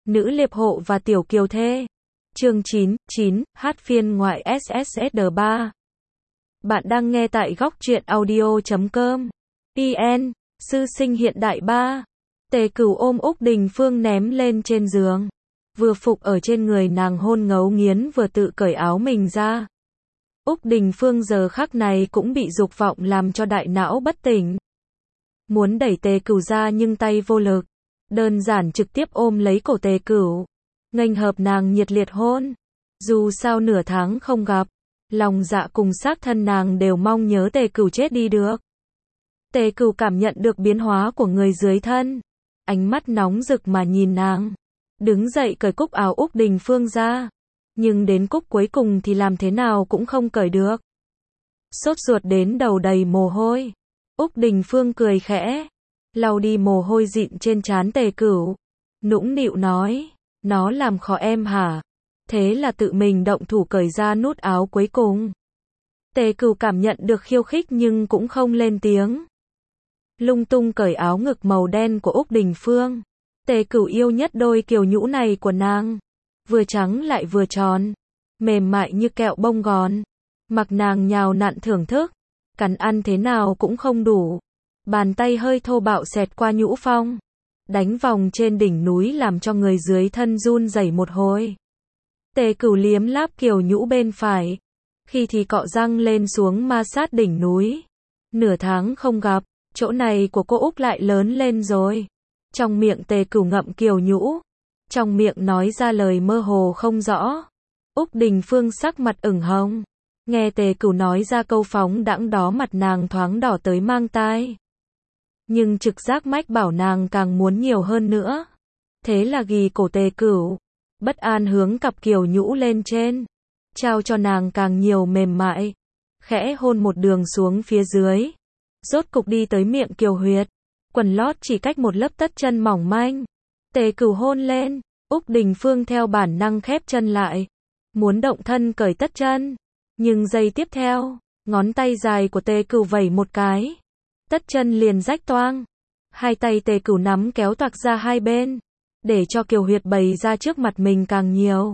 Nữ liệp hộ và tiểu kiều thê. Chương 9, hát phiên ngoại SSSD3. Bạn đang nghe tại góc truyện audio.com. IN, sư sinh hiện đại 3. Tề Cửu ôm Úc Đình Phương ném lên trên giường. Vừa phục ở trên người nàng hôn ngấu nghiến vừa tự cởi áo mình ra. Úc Đình Phương giờ khắc này cũng bị dục vọng làm cho đại não bất tỉnh. Muốn đẩy Tề Cửu ra nhưng tay vô lực. Đơn giản trực tiếp ôm lấy cổ Tề Cửu. Nghênh hợp nàng nhiệt liệt hôn. Dù sao nửa tháng không gặp, lòng dạ cùng xác thân nàng đều mong nhớ Tề Cửu chết đi được. Tề Cửu cảm nhận được biến hóa của người dưới thân. Ánh mắt nóng rực mà nhìn nàng. Đứng dậy cởi cúc áo Úc Đình Phương ra. Nhưng đến cúc cuối cùng thì làm thế nào cũng không cởi được. Sốt ruột đến đầu đầy mồ hôi. Úc Đình Phương cười khẽ, lau đi mồ hôi dịn trên trán Tề Cửu. Nũng nịu nói, nó làm khó em hả? Thế là tự mình động thủ cởi ra nút áo cuối cùng. Tề Cửu cảm nhận được khiêu khích nhưng cũng không lên tiếng. Lung tung cởi áo ngực màu đen của Úc Đình Phương. Tề Cửu yêu nhất đôi kiều nhũ này của nàng. Vừa trắng lại vừa tròn, mềm mại như kẹo bông gòn. Mặc nàng nhào nặn thưởng thức, cắn ăn thế nào cũng không đủ. Bàn tay hơi thô bạo xẹt qua nhũ phong, đánh vòng trên đỉnh núi làm cho người dưới thân run rẩy một hồi. Tề Cửu liếm láp kiều nhũ bên phải, khi thì cọ răng lên xuống ma sát đỉnh núi. Nửa tháng không gặp, chỗ này của cô Úc lại lớn lên rồi. Trong miệng Tề Cửu ngậm kiều nhũ, trong miệng nói ra lời mơ hồ không rõ. Úc Đình Phương sắc mặt ửng hồng. Nghe Tề Cửu nói ra câu phóng đãng đó mặt nàng thoáng đỏ tới mang tai. Nhưng trực giác mách bảo nàng càng muốn nhiều hơn nữa. Thế là ghì cổ Tề Cửu, bất an hướng cặp kiều nhũ lên trên. Trao cho nàng càng nhiều mềm mại. Khẽ hôn một đường xuống phía dưới. Rốt cục đi tới miệng kiều huyệt. Quần lót chỉ cách một lớp tất chân mỏng manh. Tề Cửu hôn lên. Úc Đình Phương theo bản năng khép chân lại. Muốn động thân cởi tất chân. Nhưng giây tiếp theo, ngón tay dài của Tề Cửu vẩy một cái. Tất chân liền rách toang. Hai tay Tề Cửu nắm kéo toạc ra hai bên. Để cho kiều huyệt bày ra trước mặt mình càng nhiều.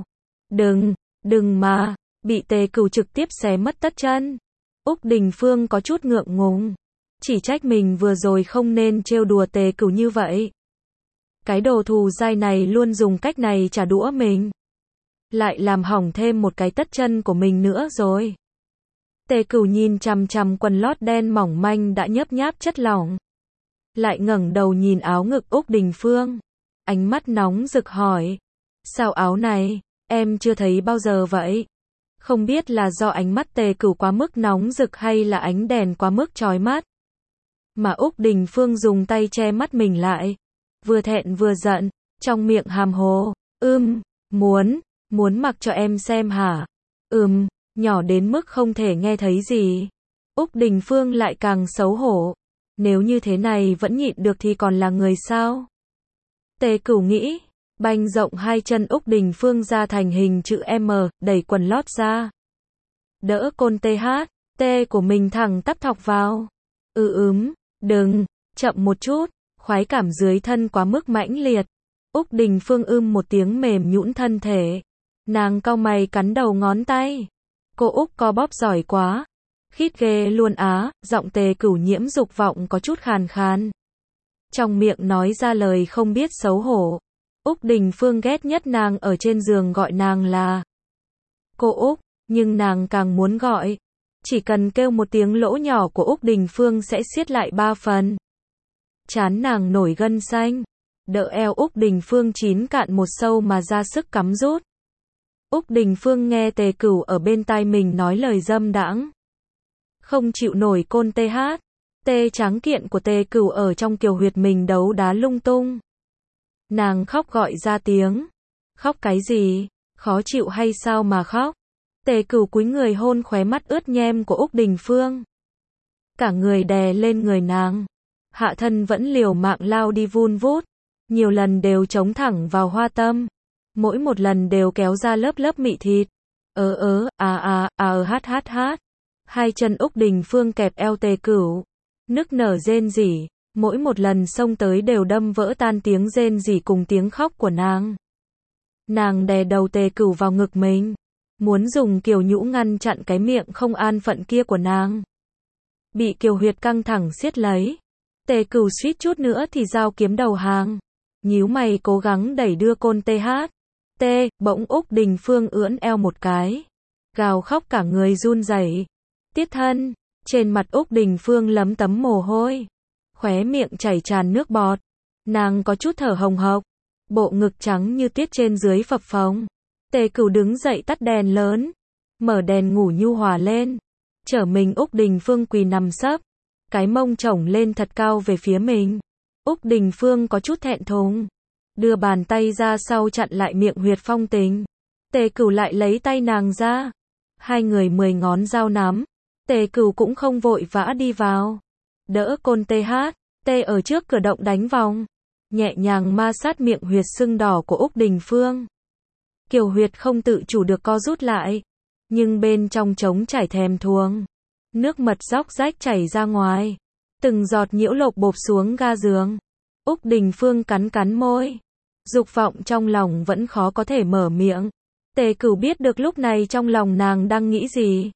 Đừng mà, bị Tề Cửu trực tiếp xé mất tất chân. Úc Đình Phương có chút ngượng ngùng. Chỉ trách mình vừa rồi không nên trêu đùa Tề Cửu như vậy. Cái đồ thù dai này luôn dùng cách này trả đũa mình. Lại làm hỏng thêm một cái tất chân của mình nữa rồi. Tề Cửu nhìn chằm chằm quần lót đen mỏng manh đã nhớp nháp chất lỏng. Lại ngẩng đầu nhìn áo ngực Úc Đình Phương. Ánh mắt nóng rực hỏi. Sao áo này, em chưa thấy bao giờ vậy? Không biết là do ánh mắt Tề Cửu quá mức nóng rực hay là ánh đèn quá mức chói mắt. Mà Úc Đình Phương dùng tay che mắt mình lại. Vừa thẹn vừa giận, trong miệng hàm hồ. Muốn mặc cho em xem hả? Nhỏ đến mức không thể nghe thấy gì. Úc Đình Phương lại càng xấu hổ. Nếu như thế này vẫn nhịn được thì còn là người sao? Tề Cửu nghĩ, banh rộng hai chân Úc Đình Phương ra thành hình chữ M, đẩy quần lót ra. Đỡ côn THT của mình thẳng tắp thọc vào. Đừng, chậm một chút, khoái cảm dưới thân quá mức mãnh liệt. Úc Đình Phương một tiếng mềm nhũn thân thể. Nàng cau mày cắn đầu ngón tay. Cô Úc co bóp giỏi quá. Khít ghê luôn á, giọng Tề Cửu nhiễm dục vọng có chút khàn khàn. Trong miệng nói ra lời không biết xấu hổ. Úc Đình Phương ghét nhất nàng ở trên giường gọi nàng là cô Úc, nhưng nàng càng muốn gọi. Chỉ cần kêu một tiếng lỗ nhỏ của Úc Đình Phương sẽ siết lại 3 phần. Trán nàng nổi gân xanh. Đỡ eo Úc Đình Phương chín cạn một sâu mà ra sức cắm rút. Úc Đình Phương nghe Tề Cửu ở bên tai mình nói lời dâm đãng. Không chịu nổi côn THT tráng kiện của Tề Cửu ở trong kiều huyệt mình đấu đá lung tung. Nàng khóc gọi ra tiếng. Khóc cái gì? Khó chịu hay sao mà khóc? Tề Cửu cúi người hôn khóe mắt ướt nhem của Úc Đình Phương. Cả người đè lên người nàng. Hạ thân vẫn liều mạng lao đi vun vút. Nhiều lần đều chống thẳng vào hoa tâm. Mỗi một lần đều kéo ra lớp lớp mị thịt. Hát. Hai chân Úc Đình Phương kẹp eo Tề Cửu. Nức nở rên rỉ. Mỗi một lần xông tới đều đâm vỡ tan tiếng rên rỉ cùng tiếng khóc của nàng. Nàng đè đầu Tề Cửu vào ngực mình, muốn dùng Kiều Nhũ ngăn chặn cái miệng không an phận kia của nàng. Bị Kiều Huyệt căng thẳng siết lấy, Tề Cửu suýt chút nữa thì giao kiếm đầu hàng, nhíu mày cố gắng đẩy đưa Côn THT, bỗng Úc Đình Phương ưỡn eo một cái, gào khóc cả người run rẩy. Tiết thân, trên mặt Úc Đình Phương lấm tấm mồ hôi, khóe miệng chảy tràn nước bọt, nàng có chút thở hồng hộc, bộ ngực trắng như tiết trên dưới phập phồng. Tề Cửu đứng dậy tắt đèn lớn, mở đèn ngủ nhu hòa lên, trở mình Úc Đình Phương quỳ nằm sấp, cái mông chổng lên thật cao về phía mình. Úc Đình Phương có chút thẹn thùng, đưa bàn tay ra sau chặn lại miệng huyệt phong tình. Tề Cửu lại lấy tay nàng ra, hai người 10 ngón dao nắm. Tề Cửu cũng không vội vã đi vào, đỡ Côn THT ở trước cửa động đánh vòng, nhẹ nhàng ma sát miệng huyệt sưng đỏ của Úc Đình Phương. Kiều huyệt không tự chủ được co rút lại, nhưng bên trong trống chảy thèm thuồng, nước mật róc rách chảy ra ngoài, từng giọt nhiễu lộc bộp xuống ga giường. Úc Đình Phương cắn cắn môi, dục vọng trong lòng vẫn khó có thể mở miệng. Tề Cửu biết được lúc này trong lòng nàng đang nghĩ gì.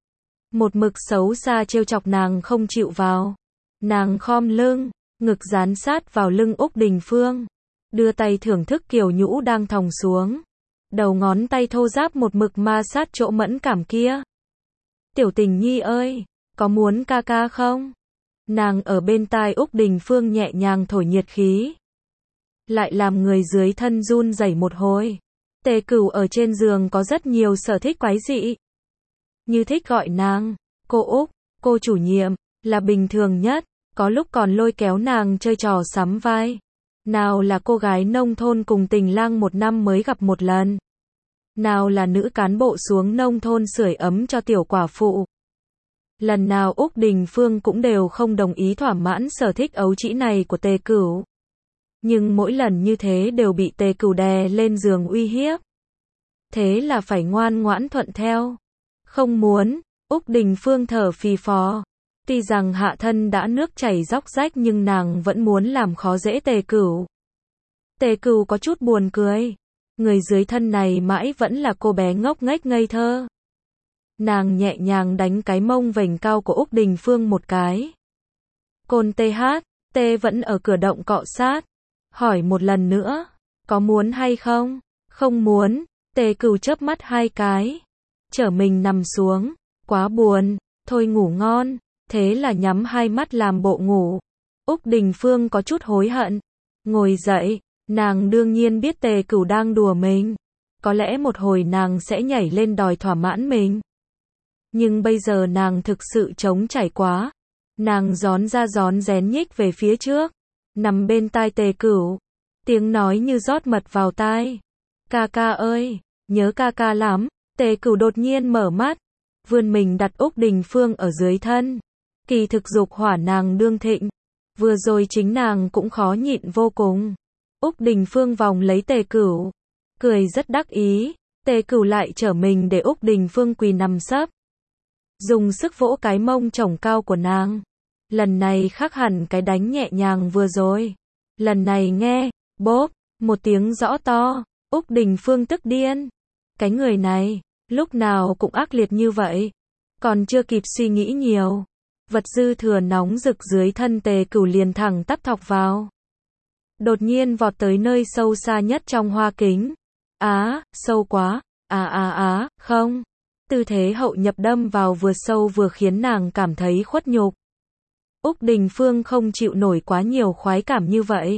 Một mực xấu xa trêu chọc nàng không chịu vào. Nàng khom lưng, ngực dán sát vào lưng Úc Đình Phương, đưa tay thưởng thức Kiều Nhũ đang thòng xuống. Đầu ngón tay thô ráp một mực ma sát chỗ mẫn cảm kia. Tiểu Tình Nhi ơi, có muốn ca ca không? Nàng ở bên tai Úc Đình Phương nhẹ nhàng thổi nhiệt khí, lại làm người dưới thân run rẩy một hồi. Tề Cửu ở trên giường có rất nhiều sở thích quái dị, như thích gọi nàng cô Úc, cô chủ nhiệm, là bình thường nhất, có lúc còn lôi kéo nàng chơi trò sắm vai. Nào là cô gái nông thôn cùng tình lang 1 năm mới gặp một lần, nào là nữ cán bộ xuống nông thôn sưởi ấm cho tiểu quả phụ. Lần nào Úc Đình Phương cũng đều không đồng ý thỏa mãn sở thích ấu trĩ này của Tề Cửu. Nhưng mỗi lần như thế đều bị Tề Cửu đè lên giường uy hiếp. Thế là phải ngoan ngoãn thuận theo. Không muốn, Úc Đình Phương thở phì phò. Tuy rằng hạ thân đã nước chảy róc rách nhưng nàng vẫn muốn làm khó dễ Tề Cửu. Tề Cửu có chút buồn cười. Người dưới thân này mãi vẫn là cô bé ngốc nghếch ngây thơ. Nàng nhẹ nhàng đánh cái mông vành cao của Úc Đình Phương một cái. Côn THT vẫn ở cửa động cọ sát. Hỏi một lần nữa, có muốn hay không? Không muốn. Tề Cửu chớp mắt 2 cái, trở mình nằm xuống. Quá buồn, thôi ngủ ngon. Thế là nhắm 2 mắt làm bộ ngủ. Úc Đình Phương có chút hối hận, ngồi dậy, nàng đương nhiên biết Tề Cửu đang đùa mình. Có lẽ một hồi nàng sẽ nhảy lên đòi thỏa mãn mình. Nhưng bây giờ nàng thực sự trống trải quá. Nàng gión ra gión rén nhích về phía trước, nằm bên tai Tề Cửu, tiếng nói như rót mật vào tai. Ca ca ơi, nhớ ca ca lắm. Tề Cửu đột nhiên mở mắt, vươn mình đặt Úc Đình Phương ở dưới thân. Kỳ thực dục hỏa nàng đương thịnh, vừa rồi chính nàng cũng khó nhịn vô cùng. Úc Đình Phương vòng lấy Tề Cửu, cười rất đắc ý. Tề Cửu lại trở mình để Úc Đình Phương quỳ nằm sấp, dùng sức vỗ cái mông chổng cao của nàng. Lần này khác hẳn cái đánh nhẹ nhàng vừa rồi. Lần này nghe, bốp, một tiếng rõ to. Úc Đình Phương tức điên. Cái người này, lúc nào cũng ác liệt như vậy. Còn chưa kịp suy nghĩ nhiều, vật dư thừa nóng rực dưới thân Tề Cửu liền thẳng tắp thọc vào. Đột nhiên vọt tới nơi sâu xa nhất trong hoa kính. Sâu quá. Không. Tư thế hậu nhập đâm vào vừa sâu vừa khiến nàng cảm thấy khuất nhục. Úc Đình Phương không chịu nổi quá nhiều khoái cảm như vậy.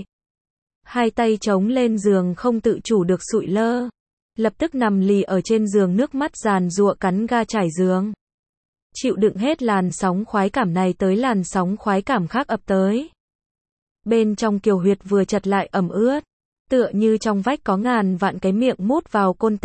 2 tay chống lên giường không tự chủ được sụi lơ. Lập tức nằm lì ở trên giường, nước mắt giàn giụa cắn ga trải giường. Chịu đựng hết làn sóng khoái cảm này tới làn sóng khoái cảm khác ập tới. Bên trong kiều huyệt vừa chật lại ẩm ướt, tựa như trong vách có ngàn vạn cái miệng mút vào Côn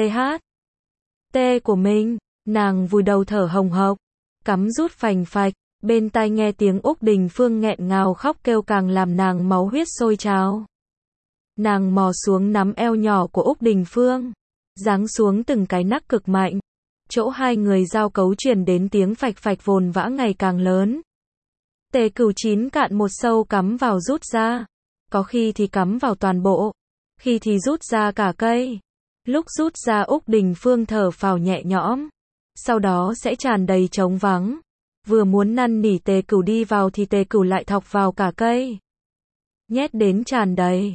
THT của mình. Nàng vùi đầu thở hồng hộc, cắm rút phành phạch, bên tai nghe tiếng Úc Đình Phương nghẹn ngào khóc kêu càng làm nàng máu huyết sôi trào. Nàng mò xuống nắm eo nhỏ của Úc Đình Phương, giáng xuống từng cái nắc cực mạnh. Chỗ hai người giao cấu truyền đến tiếng phạch phạch vồn vã ngày càng lớn. Tề Cửu 9 cạn một sâu cắm vào rút ra. Có khi thì cắm vào toàn bộ, khi thì rút ra cả cây. Lúc rút ra Úc Đình Phương thở phào nhẹ nhõm. Sau đó sẽ tràn đầy trống vắng. Vừa muốn năn nỉ Tề Cửu đi vào thì Tề Cửu lại thọc vào cả cây. Nhét đến tràn đầy.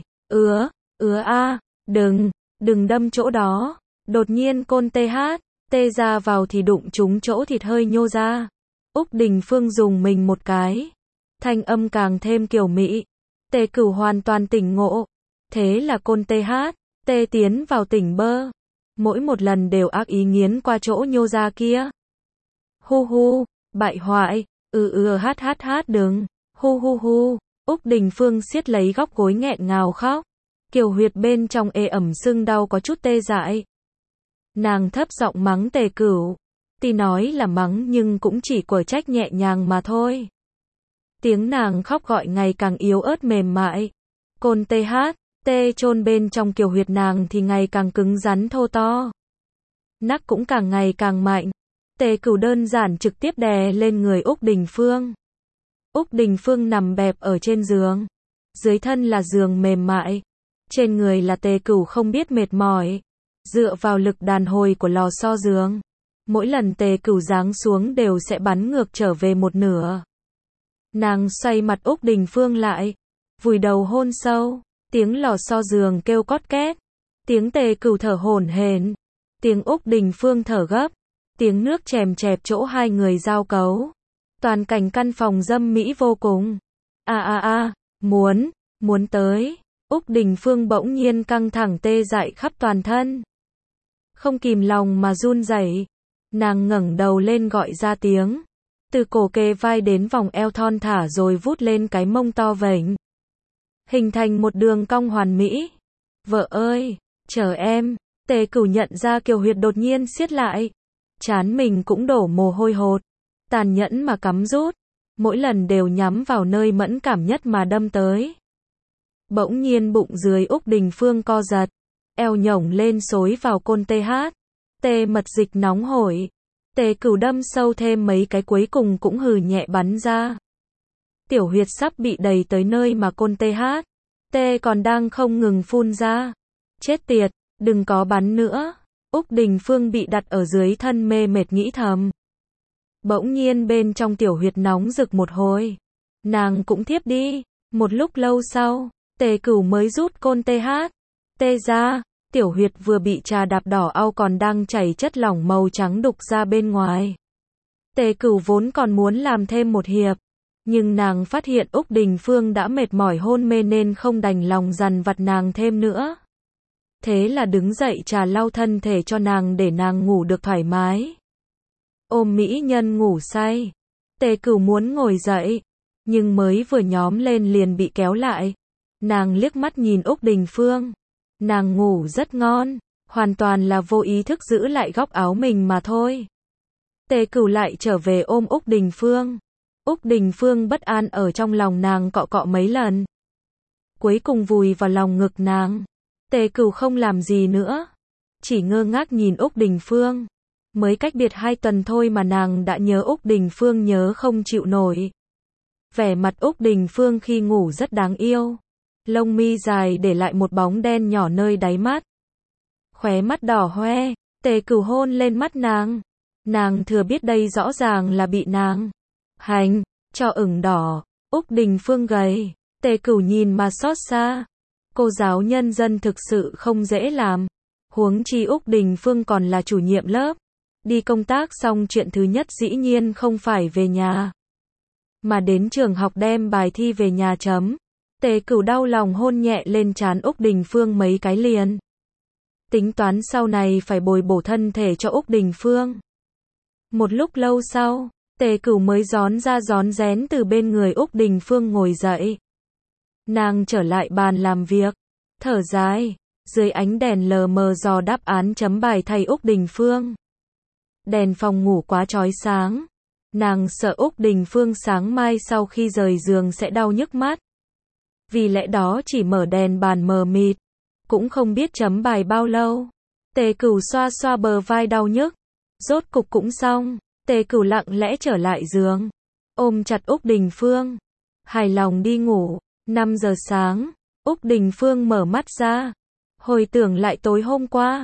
Đừng đâm chỗ đó. Đột nhiên côn tê ra vào thì đụng trúng chỗ thịt hơi nhô ra. Úc Đình Phương dùng mình một cái. Thanh âm càng thêm kiều mị. Tề Cửu hoàn toàn tỉnh ngộ. Thế là côn tê tiến vào tỉnh bơ. Mỗi một lần đều ác ý nghiến qua chỗ nhô ra kia. Hu, bại hoại, đừng, hu. Úc Đình Phương siết lấy góc gối nghẹn ngào khóc. Kiều huyệt bên trong ê ẩm sưng đau có chút tê dại. Nàng thấp giọng mắng Tề Cửu. Tuy nói là mắng nhưng cũng chỉ quở trách nhẹ nhàng mà thôi. Tiếng nàng khóc gọi ngày càng yếu ớt mềm mại. Côn tê chôn bên trong kiều huyệt nàng thì ngày càng cứng rắn thô to. Nắc cũng càng ngày càng mạnh. Tề Cửu đơn giản trực tiếp đè lên người Úc Đình Phương. Úc Đình Phương nằm bẹp ở trên giường. Dưới thân là giường mềm mại. Trên người là Tề Cửu không biết mệt mỏi. Dựa vào lực đàn hồi của lò xo giường. Mỗi lần Tề Cửu giáng xuống đều sẽ bắn ngược trở về một nửa. Nàng xoay mặt Úc Đình Phương lại. Vùi đầu hôn sâu. Tiếng lò xo giường kêu cót két. Tiếng Tề Cửu thở hổn hển. Tiếng Úc Đình Phương thở gấp. Tiếng nước chèm chẹp chỗ hai người giao cấu. Toàn cảnh căn phòng dâm mỹ vô cùng. Muốn tới. Úc Đình Phương bỗng nhiên căng thẳng tê dại khắp toàn thân. Không kìm lòng mà run rẩy. Nàng ngẩng đầu lên gọi ra tiếng. Từ cổ kề vai đến vòng eo thon thả rồi vút lên cái mông to vểnh. Hình thành một đường cong hoàn mỹ. Vợ ơi, chờ em. Tề Cửu nhận ra kiều huyệt đột nhiên siết lại. Trán mình cũng đổ mồ hôi hột. Tàn nhẫn mà cắm rút. Mỗi lần đều nhắm vào nơi mẫn cảm nhất mà đâm tới. Bỗng nhiên bụng dưới Úc Đình Phương co giật. Eo nhổng lên xối vào côn tê mật dịch nóng hổi. Tề Cửu đâm sâu thêm mấy cái cuối cùng cũng hừ nhẹ bắn ra. Tiểu huyệt sắp bị đẩy tới nơi mà côn tê còn đang không ngừng phun ra. Chết tiệt, đừng có bắn nữa. Úc Đình Phương bị đặt ở dưới thân mê mệt nghĩ thầm. Bỗng nhiên bên trong tiểu huyệt nóng rực một hồi. Nàng cũng thiếp đi. Một lúc lâu sau, Tề Cửu mới rút côn tê ra. Tiểu huyệt vừa bị trà đạp đỏ au còn đang chảy chất lỏng màu trắng đục ra bên ngoài. Tề Cửu vốn còn muốn làm thêm một hiệp. Nhưng nàng phát hiện Úc Đình Phương đã mệt mỏi hôn mê nên không đành lòng dằn vặt nàng thêm nữa. Thế là đứng dậy trà lau thân thể cho nàng để nàng ngủ được thoải mái. Ôm mỹ nhân ngủ say. Tề Cửu muốn ngồi dậy. Nhưng mới vừa nhóm lên liền bị kéo lại. Nàng liếc mắt nhìn Úc Đình Phương. Nàng ngủ rất ngon. Hoàn toàn là vô ý thức giữ lại góc áo mình mà thôi. Tề Cửu lại trở về ôm Úc Đình Phương. Úc Đình Phương bất an ở trong lòng nàng cọ cọ mấy lần. Cuối cùng vùi vào lòng ngực nàng. Tề Cửu không làm gì nữa. Chỉ ngơ ngác nhìn Úc Đình Phương. Mới cách biệt 2 tuần thôi mà nàng đã nhớ Úc Đình Phương nhớ không chịu nổi. Vẻ mặt Úc Đình Phương khi ngủ rất đáng yêu. Lông mi dài để lại một bóng đen nhỏ nơi đáy mắt. Khóe mắt đỏ hoe. Tề Cửu hôn lên mắt nàng. Nàng thừa biết đây rõ ràng là bị nàng hành cho ửng đỏ. Úc Đình Phương gầy. Tề Cửu nhìn mà xót xa. Cô giáo nhân dân thực sự không dễ làm. Huống chi Úc Đình Phương còn là chủ nhiệm lớp. Đi công tác xong chuyện thứ nhất dĩ nhiên không phải về nhà. Mà đến trường học đem bài thi về nhà chấm. Tề Cửu đau lòng hôn nhẹ lên trán Úc Đình Phương mấy cái liền. Tính toán sau này phải bồi bổ thân thể cho Úc Đình Phương. Một lúc lâu sau, Tề Cửu mới rón ra rón rén từ bên người Úc Đình Phương ngồi dậy. Nàng trở lại bàn làm việc. Thở dài. Dưới ánh đèn lờ mờ dò đáp án chấm bài thay Úc Đình Phương. Đèn phòng ngủ quá chói sáng. Nàng sợ Úc Đình Phương sáng mai sau khi rời giường sẽ đau nhức mắt. Vì lẽ đó chỉ mở đèn bàn mờ mịt. Cũng không biết chấm bài bao lâu. Tề Cửu xoa xoa bờ vai đau nhức. Rốt cục cũng xong. Tề Cửu lặng lẽ trở lại giường. Ôm chặt Úc Đình Phương. Hài lòng đi ngủ. 5 giờ sáng. Úc Đình Phương mở mắt ra. Hồi tưởng lại tối hôm qua.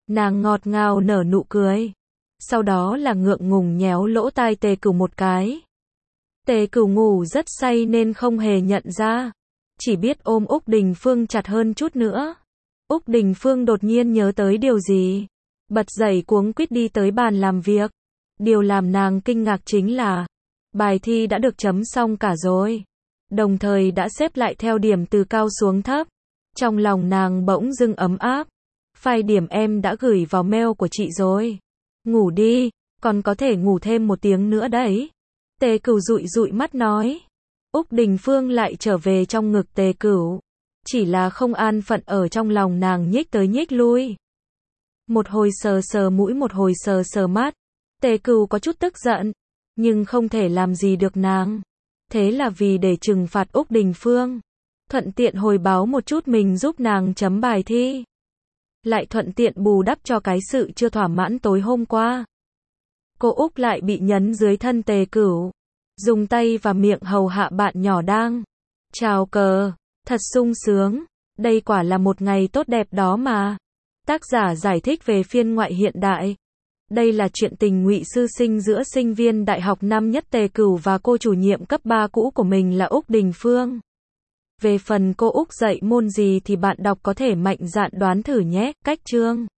Nàng ngọt ngào nở nụ cười. Sau đó là ngượng ngùng nhéo lỗ tai Tề Cửu một cái. Tề Cửu ngủ rất say nên không hề nhận ra. Chỉ biết ôm Úc Đình Phương chặt hơn chút nữa. Úc Đình Phương đột nhiên nhớ tới điều gì. Bật dậy cuống quýt đi tới bàn làm việc. Điều làm nàng kinh ngạc chính là bài thi đã được chấm xong cả rồi. Đồng thời đã xếp lại theo điểm từ cao xuống thấp. Trong lòng nàng bỗng dưng ấm áp. File điểm em đã gửi vào mail của chị rồi. Ngủ đi, còn có thể ngủ thêm 1 tiếng nữa đấy. Tề Cửu dụi dụi mắt nói. Úc Đình Phương lại trở về trong ngực Tề Cửu. Chỉ là không an phận ở trong lòng nàng nhích tới nhích lui. Một hồi sờ sờ mũi một hồi sờ sờ mắt. Tề Cửu có chút tức giận. Nhưng không thể làm gì được nàng. Thế là vì để trừng phạt Úc Đình Phương. Thuận tiện hồi báo một chút mình giúp nàng chấm bài thi. Lại thuận tiện bù đắp cho cái sự chưa thỏa mãn tối hôm qua. Cô Úc lại bị nhấn dưới thân Tề Cửu. Dùng tay và miệng hầu hạ bạn nhỏ đang chào cờ. Thật sung sướng. Đây quả là một ngày tốt đẹp đó mà. Tác giả giải thích về phiên ngoại hiện đại. Đây là chuyện tình ngụy sư sinh giữa sinh viên đại học năm nhất Tề Cửu và cô chủ nhiệm cấp 3 cũ của mình là Úc Đình Phương. Về phần cô Úc dạy môn gì thì bạn đọc có thể mạnh dạn đoán thử nhé. Cách chương